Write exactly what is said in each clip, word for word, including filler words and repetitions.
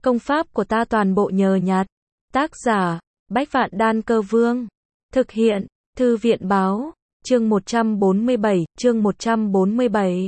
Công pháp của ta toàn bộ nhờ nhặt. Tác giả, Bách Vạn Đan Cơ Vương. Thực hiện, Thư viện Báo. Chương một trăm bốn mươi bảy, chương một trăm bốn mươi bảy.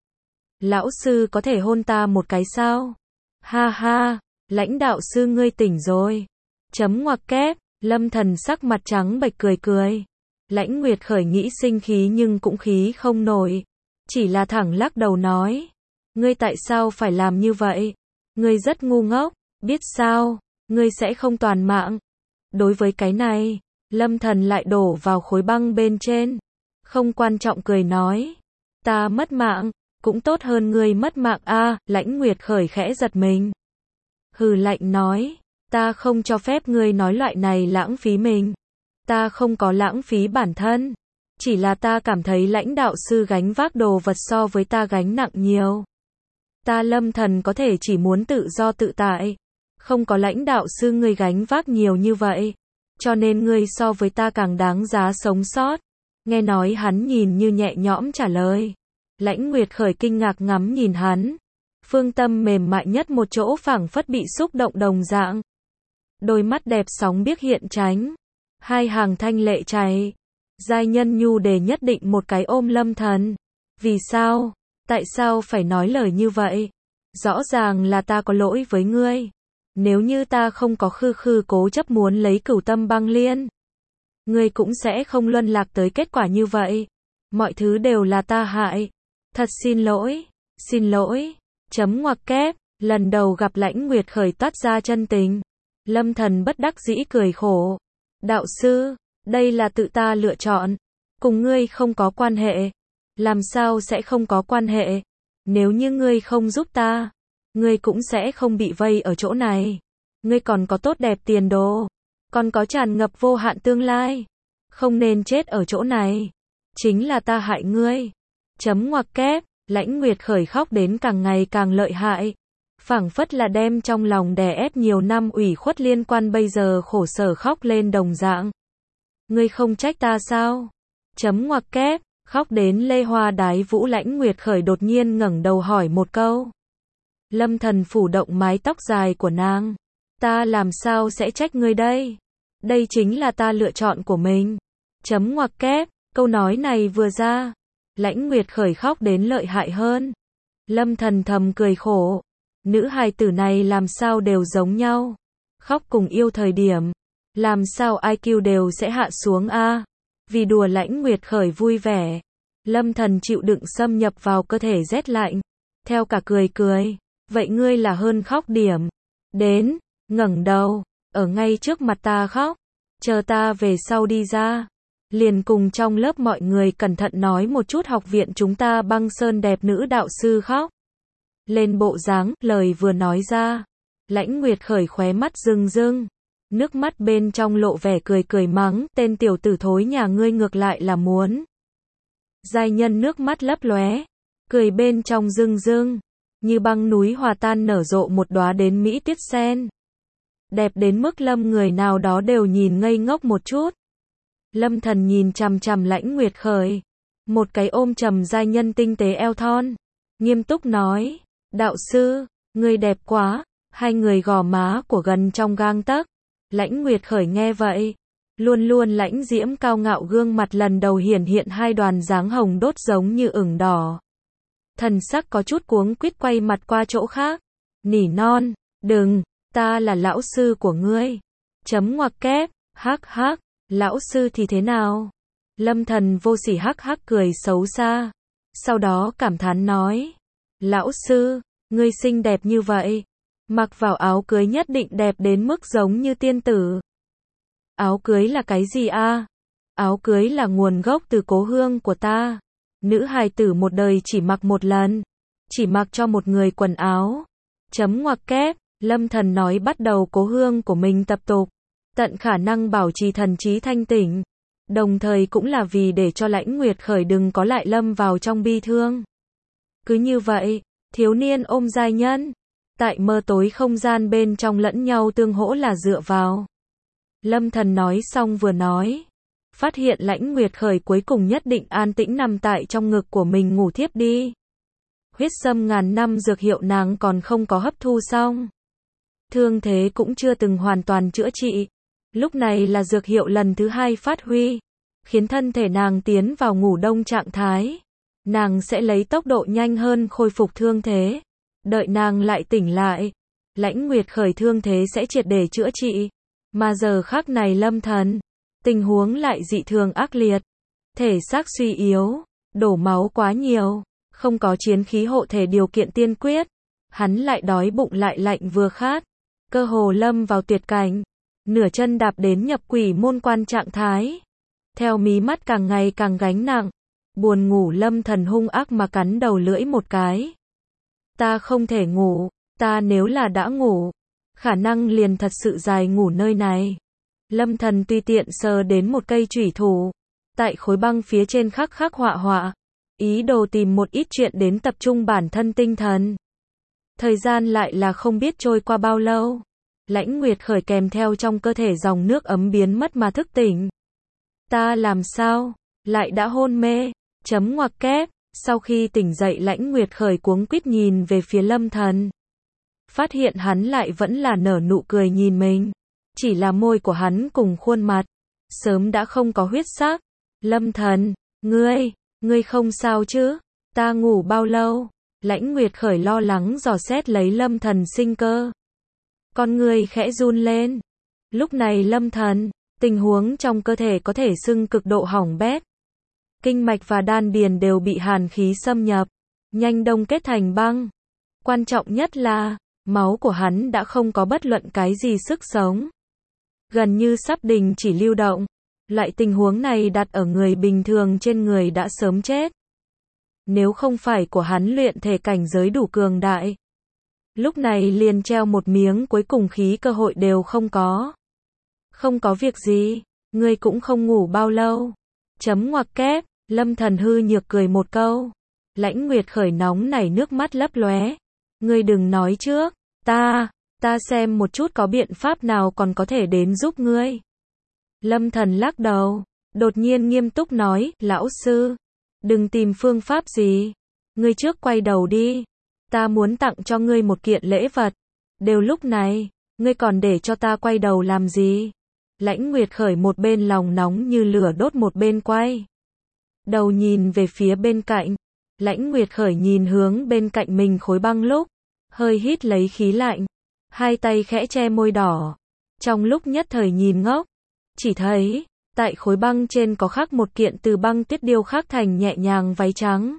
Lão sư có thể hôn ta một cái sao? Ha ha, lãnh đạo sư ngươi tỉnh rồi. Chấm ngoặc kép, Lâm Thần sắc mặt trắng bệch cười cười. Lãnh Nguyệt Khởi nghĩ sinh khí nhưng cũng khí không nổi. Chỉ là thẳng lắc đầu nói. Ngươi tại sao phải làm như vậy? Ngươi rất ngu ngốc, biết sao, ngươi sẽ không toàn mạng. Đối với cái này, Lâm Thần lại đổ vào khối băng bên trên. Không quan trọng cười nói. Ta mất mạng, cũng tốt hơn ngươi mất mạng a. Lãnh Nguyệt Khởi khẽ giật mình. Hừ lạnh nói. Ta không cho phép ngươi nói loại này lãng phí mình. Ta không có lãng phí bản thân. Chỉ là ta cảm thấy lãnh đạo sư gánh vác đồ vật so với ta gánh nặng nhiều. Ta Lâm Thần có thể chỉ muốn tự do tự tại. Không có lãnh đạo sư ngươi gánh vác nhiều như vậy. Cho nên ngươi so với ta càng đáng giá sống sót. Nghe nói hắn nhìn như nhẹ nhõm trả lời. Lãnh Nguyệt Khởi kinh ngạc ngắm nhìn hắn. Phương tâm mềm mại nhất một chỗ phảng phất bị xúc động đồng dạng. Đôi mắt đẹp sóng biếc hiện tránh. Hai hàng thanh lệ chảy. Giai nhân nhu đề nhất định một cái ôm Lâm Thần. Vì sao? Tại sao phải nói lời như vậy? Rõ ràng là ta có lỗi với ngươi. Nếu như ta không có khư khư cố chấp muốn lấy cửu tâm băng liên, ngươi cũng sẽ không luân lạc tới kết quả như vậy. Mọi thứ đều là ta hại. Thật xin lỗi. Xin lỗi. Chấm ngoặc kép. Lần đầu gặp Lãnh Nguyệt Khởi toát ra chân tình. Lâm Thần bất đắc dĩ cười khổ. Đạo sư, đây là tự ta lựa chọn. Cùng ngươi không có quan hệ. Làm sao sẽ không có quan hệ? Nếu như ngươi không giúp ta, ngươi cũng sẽ không bị vây ở chỗ này. Ngươi còn có tốt đẹp tiền đồ, còn có tràn ngập vô hạn tương lai. Không nên chết ở chỗ này. Chính là ta hại ngươi. Chấm ngoặc kép, Lãnh Nguyệt Khởi khóc đến càng ngày càng lợi hại. Phảng phất là đem trong lòng đè ép nhiều năm ủy khuất liên quan bây giờ khổ sở khóc lên đồng dạng. Ngươi không trách ta sao? Chấm ngoặc kép. Khóc đến lê hoa đái vũ. Lãnh Nguyệt Khởi đột nhiên ngẩng đầu hỏi một câu. Lâm Thần phủ động mái tóc dài của nàng. Ta làm sao sẽ trách ngươi đây? Đây chính là ta lựa chọn của mình. Chấm ngoặc kép. Câu nói này vừa ra, Lãnh Nguyệt Khởi khóc đến lợi hại hơn. Lâm Thần thầm cười khổ. Nữ hài tử này làm sao đều giống nhau. Khóc cùng yêu thời điểm, làm sao i kiu đều sẽ hạ xuống a. Vì đùa Lãnh Nguyệt Khởi vui vẻ, Lâm Thần chịu đựng xâm nhập vào cơ thể rét lạnh. Theo cả cười cười. Vậy ngươi là hơn khóc điểm. Đến, ngẩng đầu, ở ngay trước mặt ta khóc. Chờ ta về sau đi ra. Liền cùng trong lớp mọi người cẩn thận nói một chút học viện chúng ta băng sơn đẹp nữ đạo sư khóc. Lên bộ dáng, lời vừa nói ra. Lãnh Nguyệt Khởi khóe mắt rưng rưng. Nước mắt bên trong lộ vẻ cười cười mắng, tên tiểu tử thối nhà ngươi ngược lại là muốn. Giai nhân nước mắt lấp lóe, cười bên trong rưng rưng, như băng núi hòa tan nở rộ một đóa đến mỹ tiết sen. Đẹp đến mức Lâm người nào đó đều nhìn ngây ngốc một chút. Lâm Thần nhìn chằm chằm Lãnh Nguyệt Khởi, một cái ôm chầm giai nhân tinh tế eo thon, nghiêm túc nói, đạo sư, ngươi đẹp quá. Hai người gò má của gần trong gang tấc. Lãnh Nguyệt Khởi nghe vậy, luôn luôn lãnh diễm cao ngạo gương mặt lần đầu hiển hiện hai đoàn dáng hồng đốt giống như ửng đỏ. Thần sắc có chút cuống quýt quay mặt qua chỗ khác, nỉ non, đừng, ta là lão sư của ngươi. Chấm ngoặc kép, hắc hắc, lão sư thì thế nào? Lâm Thần vô sỉ hắc hắc cười xấu xa, sau đó cảm thán nói, lão sư, ngươi xinh đẹp như vậy. Mặc vào áo cưới nhất định đẹp đến mức giống như tiên tử. Áo cưới là cái gì a? Áo cưới là nguồn gốc từ cố hương của ta. Nữ hài tử một đời chỉ mặc một lần. Chỉ mặc cho một người quần áo. Chấm ngoặc kép, Lâm Thần nói bắt đầu cố hương của mình tập tục. Tận khả năng bảo trì thần trí thanh tỉnh. Đồng thời cũng là vì để cho Lãnh Nguyệt Khởi đừng có lại lâm vào trong bi thương. Cứ như vậy, thiếu niên ôm giai nhân. Tại mơ tối không gian bên trong lẫn nhau tương hỗ là dựa vào. Lâm Thần nói xong vừa nói. Phát hiện Lãnh Nguyệt Khởi cuối cùng nhất định an tĩnh nằm tại trong ngực của mình ngủ thiếp đi. Huyết sâm ngàn năm dược hiệu nàng còn không có hấp thu xong. thương thế cũng chưa từng hoàn toàn chữa trị. Lúc này là dược hiệu lần thứ hai phát huy, khiến thân thể nàng tiến vào ngủ đông trạng thái. Nàng sẽ lấy tốc độ nhanh hơn khôi phục thương thế. Đợi nàng lại tỉnh lại, Lãnh Nguyệt Khởi thương thế sẽ triệt để chữa trị. Mà giờ khắc này Lâm Thần, tình huống lại dị thường ác liệt. Thể xác suy yếu, đổ máu quá nhiều, không có chiến khí hộ thể điều kiện tiên quyết. Hắn lại đói bụng lại lạnh vừa khát, cơ hồ lâm vào tuyệt cảnh. Nửa chân đạp đến nhập quỷ môn quan trạng thái. Theo mí mắt càng ngày càng gánh nặng, buồn ngủ Lâm Thần hung ác mà cắn đầu lưỡi một cái. Ta không thể ngủ, ta nếu là đã ngủ, khả năng liền thật sự dài ngủ nơi này. Lâm Thần tùy tiện sờ đến một cây chủy thủ, tại khối băng phía trên khắc khắc họa họa, ý đồ tìm một ít chuyện đến tập trung bản thân tinh thần. Thời gian lại là không biết trôi qua bao lâu. Lãnh Nguyệt Khởi kèm theo trong cơ thể dòng nước ấm biến mất mà thức tỉnh. Ta làm sao? Lại đã hôn mê. Chấm ngoặc kép. Sau khi tỉnh dậy Lãnh Nguyệt Khởi cuống quýt nhìn về phía Lâm Thần. Phát hiện hắn lại vẫn là nở nụ cười nhìn mình. Chỉ là môi của hắn cùng khuôn mặt sớm đã không có huyết sắc. Lâm Thần, ngươi, ngươi không sao chứ? Ta ngủ bao lâu? Lãnh Nguyệt Khởi lo lắng dò xét lấy Lâm Thần sinh cơ. Con người khẽ run lên. Lúc này Lâm Thần, tình huống trong cơ thể có thể xưng cực độ hỏng bét. Kinh mạch và đan điền đều bị hàn khí xâm nhập, nhanh đông kết thành băng. Quan trọng nhất là, máu của hắn đã không có bất luận cái gì sức sống. Gần như sắp đình chỉ lưu động. Loại tình huống này đặt ở người bình thường trên người đã sớm chết. Nếu không phải của hắn luyện thể cảnh giới đủ cường đại, lúc này liền treo một miếng cuối cùng khí cơ hội đều không có. Không có việc gì, ngươi cũng không ngủ bao lâu. Chấm ngoặc kép, Lâm Thần hư nhược cười một câu. Lãnh Nguyệt Khởi nóng nảy nước mắt lấp lóe. Ngươi đừng nói trước, ta, ta xem một chút có biện pháp nào còn có thể đến giúp ngươi. Lâm Thần lắc đầu, đột nhiên nghiêm túc nói, lão sư, đừng tìm phương pháp gì. Ngươi trước quay đầu đi. Ta muốn tặng cho ngươi một kiện lễ vật. Đều lúc này, ngươi còn để cho ta quay đầu làm gì? Lãnh Nguyệt Khởi một bên lòng nóng như lửa đốt một bên quay đầu nhìn về phía bên cạnh. Lãnh Nguyệt Khởi nhìn hướng bên cạnh mình khối băng lúc, hơi hít lấy khí lạnh, hai tay khẽ che môi đỏ. Trong lúc nhất thời nhìn ngốc, chỉ thấy, tại khối băng trên có khắc một kiện từ băng tuyết điêu khắc thành nhẹ nhàng váy trắng.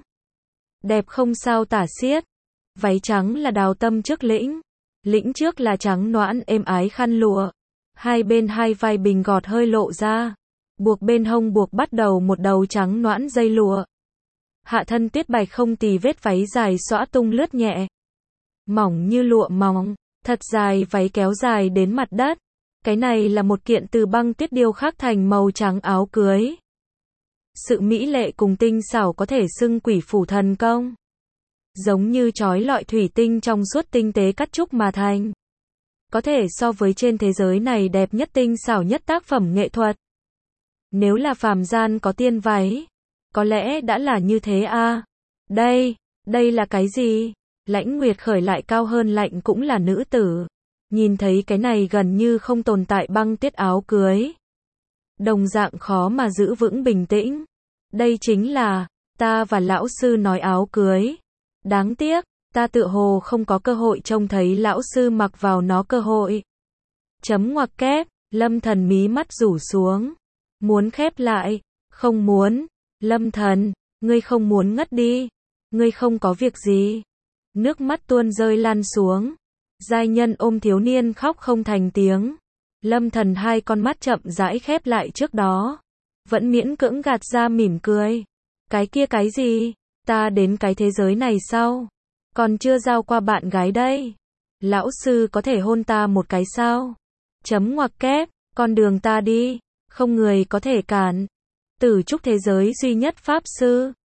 Đẹp không sao tả xiết. Váy trắng là đào tâm trước lĩnh. Lĩnh trước là trắng noãn êm ái khăn lụa. Hai bên hai vai bình gọt hơi lộ ra. Buộc bên hông buộc bắt đầu một đầu trắng noãn dây lụa. Hạ thân tuyết bạch không tì vết váy dài xõa tung lướt nhẹ. Mỏng như lụa mỏng, thật dài váy kéo dài đến mặt đất. Cái này là một kiện từ băng tuyết điêu khắc thành màu trắng áo cưới. Sự mỹ lệ cùng tinh xảo có thể xưng quỷ phủ thần công. Giống như chói lọi thủy tinh trong suốt tinh tế cắt trúc mà thành. Có thể so với trên thế giới này đẹp nhất tinh xảo nhất tác phẩm nghệ thuật. Nếu là phàm gian có tiên váy, có lẽ đã là như thế a. À. Đây, đây là cái gì? Lãnh Nguyệt Khởi lại cao hơn lạnh cũng là nữ tử. Nhìn thấy cái này gần như không tồn tại băng tuyết áo cưới. Đồng dạng khó mà giữ vững bình tĩnh. Đây chính là, ta và lão sư nói áo cưới. Đáng tiếc, ta tựa hồ không có cơ hội trông thấy lão sư mặc vào nó cơ hội. Chấm ngoặc kép, Lâm Thần mí mắt rủ xuống. Muốn khép lại, không muốn. Lâm Thần, ngươi không muốn ngất đi. Ngươi không có việc gì. Nước mắt tuôn rơi lan xuống. Giai nhân ôm thiếu niên khóc không thành tiếng. Lâm Thần hai con mắt chậm rãi khép lại trước đó. Vẫn miễn cưỡng gạt ra mỉm cười. Cái kia cái gì? Ta đến cái thế giới này sao? Còn chưa giao qua bạn gái đây. Lão sư có thể hôn ta một cái sao? Chấm ngoặc kép, con đường ta đi. Không người có thể cản. Tử trúc thế giới duy nhất pháp sư.